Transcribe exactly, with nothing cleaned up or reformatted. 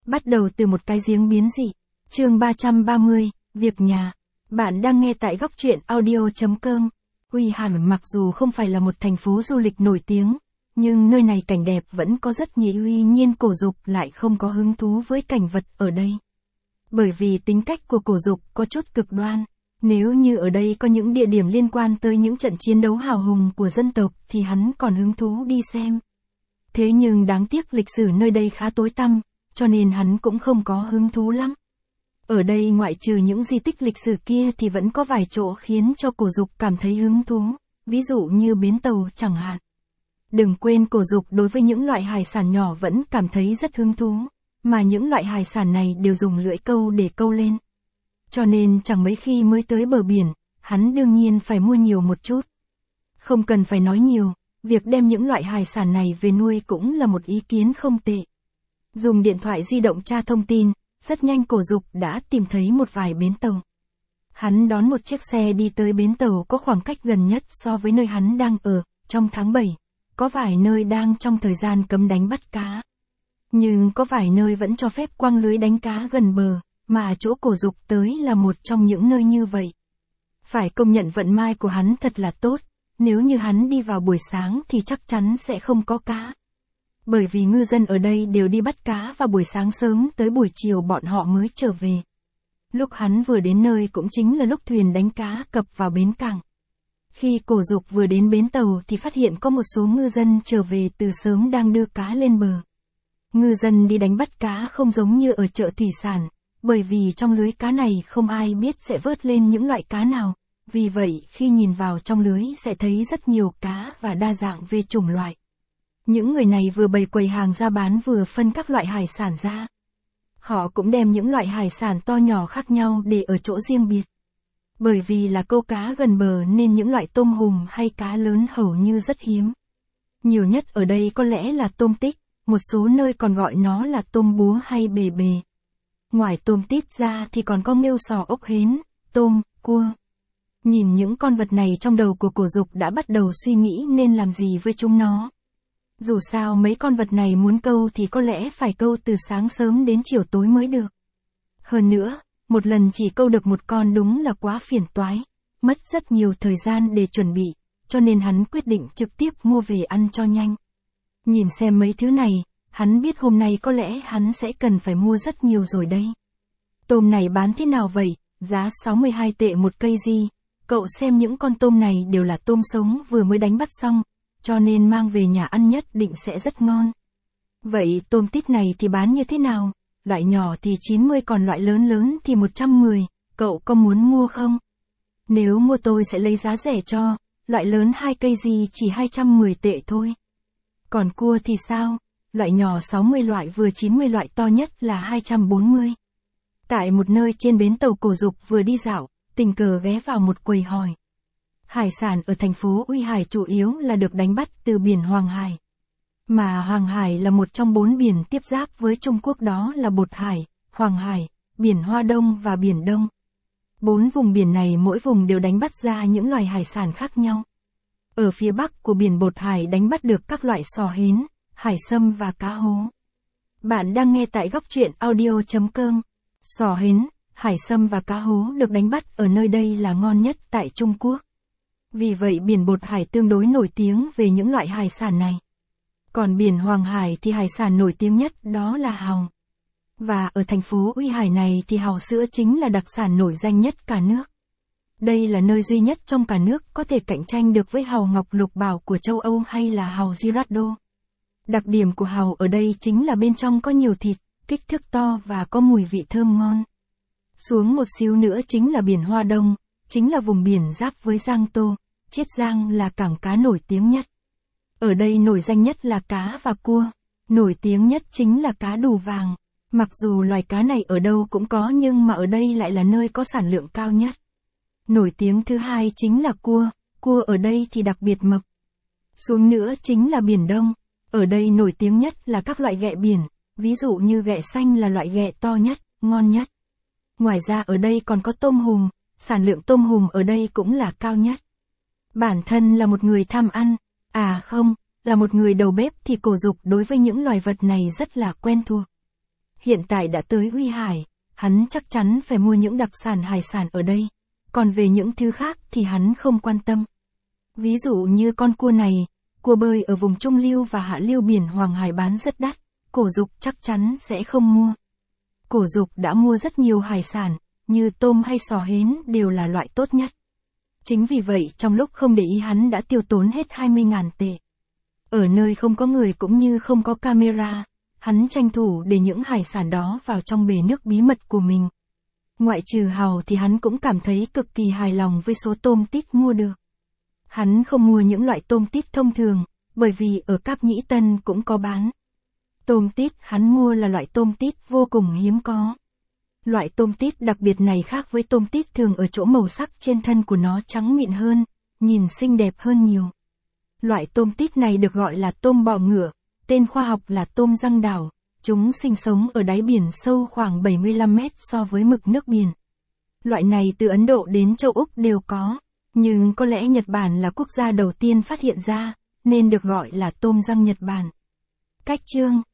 Bắt đầu từ một cái giếng biến dị. Chương ba trăm ba mươi, việc nhà. Bạn đang nghe tại góc truyện audio chấm com. Uy Hàn mặc dù không phải là một thành phố du lịch nổi tiếng, nhưng nơi này cảnh đẹp vẫn có rất nhiều. Tuy nhiên Cổ Dục lại không có hứng thú với cảnh vật ở đây. Bởi vì tính cách của Cổ Dục có chút cực đoan. Nếu như ở đây có những địa điểm liên quan tới những trận chiến đấu hào hùng của dân tộc thì hắn còn hứng thú đi xem. Thế nhưng đáng tiếc lịch sử nơi đây khá tối tăm, cho nên hắn cũng không có hứng thú lắm. Ở đây ngoại trừ những di tích lịch sử kia thì vẫn có vài chỗ khiến cho Cổ Dục cảm thấy hứng thú, ví dụ như bến tàu chẳng hạn. Đừng quên Cổ Dục đối với những loại hải sản nhỏ vẫn cảm thấy rất hứng thú, mà những loại hải sản này đều dùng lưỡi câu để câu lên. Cho nên chẳng mấy khi mới tới bờ biển, hắn đương nhiên phải mua nhiều một chút. Không cần phải nói nhiều, việc đem những loại hải sản này về nuôi cũng là một ý kiến không tệ. Dùng điện thoại di động tra thông tin, rất nhanh Cổ Dục đã tìm thấy một vài bến tàu. Hắn đón một chiếc xe đi tới bến tàu có khoảng cách gần nhất so với nơi hắn đang ở. Trong tháng bảy, có vài nơi đang trong thời gian cấm đánh bắt cá. Nhưng có vài nơi vẫn cho phép quăng lưới đánh cá gần bờ, mà chỗ Cổ Dục tới là một trong những nơi như vậy. Phải công nhận vận may của hắn thật là tốt, nếu như hắn đi vào buổi sáng thì chắc chắn sẽ không có cá. Bởi vì ngư dân ở đây đều đi bắt cá vào buổi sáng sớm, tới buổi chiều bọn họ mới trở về. Lúc hắn vừa đến nơi cũng chính là lúc thuyền đánh cá cập vào bến cảng. Khi Cổ Dục vừa đến bến tàu thì phát hiện có một số ngư dân trở về từ sớm đang đưa cá lên bờ. Ngư dân đi đánh bắt cá không giống như ở chợ thủy sản, bởi vì trong lưới cá này không ai biết sẽ vớt lên những loại cá nào. Vì vậy khi nhìn vào trong lưới sẽ thấy rất nhiều cá và đa dạng về chủng loại. Những người này vừa bày quầy hàng ra bán vừa phân các loại hải sản ra. Họ cũng đem những loại hải sản to nhỏ khác nhau để ở chỗ riêng biệt. Bởi vì là câu cá gần bờ nên những loại tôm hùm hay cá lớn hầu như rất hiếm. Nhiều nhất ở đây có lẽ là tôm tích, một số nơi còn gọi nó là tôm búa hay bề bề. Ngoài tôm tít ra thì còn có nghêu sò, ốc hến, tôm, cua. Nhìn những con vật này trong đầu của Cổ Dục đã bắt đầu suy nghĩ nên làm gì với chúng nó. Dù sao mấy con vật này muốn câu thì có lẽ phải câu từ sáng sớm đến chiều tối mới được. Hơn nữa, một lần chỉ câu được một con đúng là quá phiền toái, mất rất nhiều thời gian để chuẩn bị, cho nên hắn quyết định trực tiếp mua về ăn cho nhanh. Nhìn xem mấy thứ này, hắn biết hôm nay có lẽ hắn sẽ cần phải mua rất nhiều rồi đây. Tôm này bán thế nào vậy? Giá sáu mươi hai tệ một cây gì? Cậu xem những con tôm này đều là tôm sống vừa mới đánh bắt xong, cho nên mang về nhà ăn nhất định sẽ rất ngon. Vậy tôm tít này thì bán như thế nào? Loại nhỏ thì chín mươi còn loại lớn lớn thì một trăm mười, cậu có muốn mua không? Nếu mua tôi sẽ lấy giá rẻ cho, loại lớn hai cây gì chỉ hai trăm mười tệ thôi. Còn cua thì sao? Loại nhỏ sáu mươi, loại vừa chín mươi, loại to nhất là hai trăm bốn mươi. Tại một nơi trên bến tàu Cổ Dục vừa đi dạo, tình cờ ghé vào một quầy hỏi. Hải sản ở thành phố Uy Hải chủ yếu là được đánh bắt từ biển Hoàng Hải. Mà Hoàng Hải là một trong bốn biển tiếp giáp với Trung Quốc, đó là Bột Hải, Hoàng Hải, biển Hoa Đông và biển Đông. Bốn vùng biển này mỗi vùng đều đánh bắt ra những loài hải sản khác nhau. Ở phía bắc của biển Bột Hải đánh bắt được các loại sò hến, hải sâm và cá hố. Bạn đang nghe tại góc truyện audio chấm com. Sò hến, hải sâm và cá hố được đánh bắt ở nơi đây là ngon nhất tại Trung Quốc. Vì vậy biển Bột Hải tương đối nổi tiếng về những loại hải sản này. Còn biển Hoàng Hải thì hải sản nổi tiếng nhất đó là hàu. Và ở thành phố Uy Hải này thì hàu sữa chính là đặc sản nổi danh nhất cả nước. Đây là nơi duy nhất trong cả nước có thể cạnh tranh được với hàu ngọc lục bảo của châu Âu hay là hàu Girardeau. Đặc điểm của hàu ở đây chính là bên trong có nhiều thịt, kích thước to và có mùi vị thơm ngon. Xuống một xíu nữa chính là biển Hoa Đông, chính là vùng biển giáp với Giang Tô. Chiết Giang là cảng cá nổi tiếng nhất. Ở đây nổi danh nhất là cá và cua, nổi tiếng nhất chính là cá đù vàng. Mặc dù loài cá này ở đâu cũng có nhưng mà ở đây lại là nơi có sản lượng cao nhất. Nổi tiếng thứ hai chính là cua, cua ở đây thì đặc biệt mập. Xuống nữa chính là biển Đông, ở đây nổi tiếng nhất là các loại ghẹ biển, ví dụ như ghẹ xanh là loại ghẹ to nhất, ngon nhất. Ngoài ra ở đây còn có tôm hùm, sản lượng tôm hùm ở đây cũng là cao nhất. Bản thân là một người tham ăn, à không, là một người đầu bếp thì Cổ Dục đối với những loài vật này rất là quen thuộc. hiện tại đã tới Uy Hải, hắn chắc chắn phải mua những đặc sản hải sản ở đây. Còn về những thứ khác thì hắn không quan tâm. Ví dụ như con cua này, cua bơi ở vùng Trung Lưu và Hạ Lưu biển Hoàng Hải bán rất đắt, Cổ Dục chắc chắn sẽ không mua. Cổ Dục đã mua rất nhiều hải sản, như tôm hay sò hến đều là loại tốt nhất. Chính vì vậy trong lúc không để ý hắn đã tiêu tốn hết hai mươi nghìn tệ. Ở nơi không có người cũng như không có camera, hắn tranh thủ để những hải sản đó vào trong bể nước bí mật của mình. Ngoại trừ hàu thì hắn cũng cảm thấy cực kỳ hài lòng với số tôm tít mua được. Hắn không mua những loại tôm tít thông thường, bởi vì ở Cáp Nhĩ Tân cũng có bán. Tôm tít hắn mua là loại tôm tít vô cùng hiếm có. Loại tôm tít đặc biệt này khác với tôm tít thường ở chỗ màu sắc trên thân của nó trắng mịn hơn, nhìn xinh đẹp hơn nhiều. Loại tôm tít này được gọi là tôm bọ ngựa, tên khoa học là tôm răng đảo. Chúng sinh sống ở đáy biển sâu khoảng bảy mươi lăm mét so với mực nước biển. Loại này từ Ấn Độ đến châu Úc đều có, nhưng có lẽ Nhật Bản là quốc gia đầu tiên phát hiện ra, nên được gọi là tôm răng Nhật Bản. Cách chương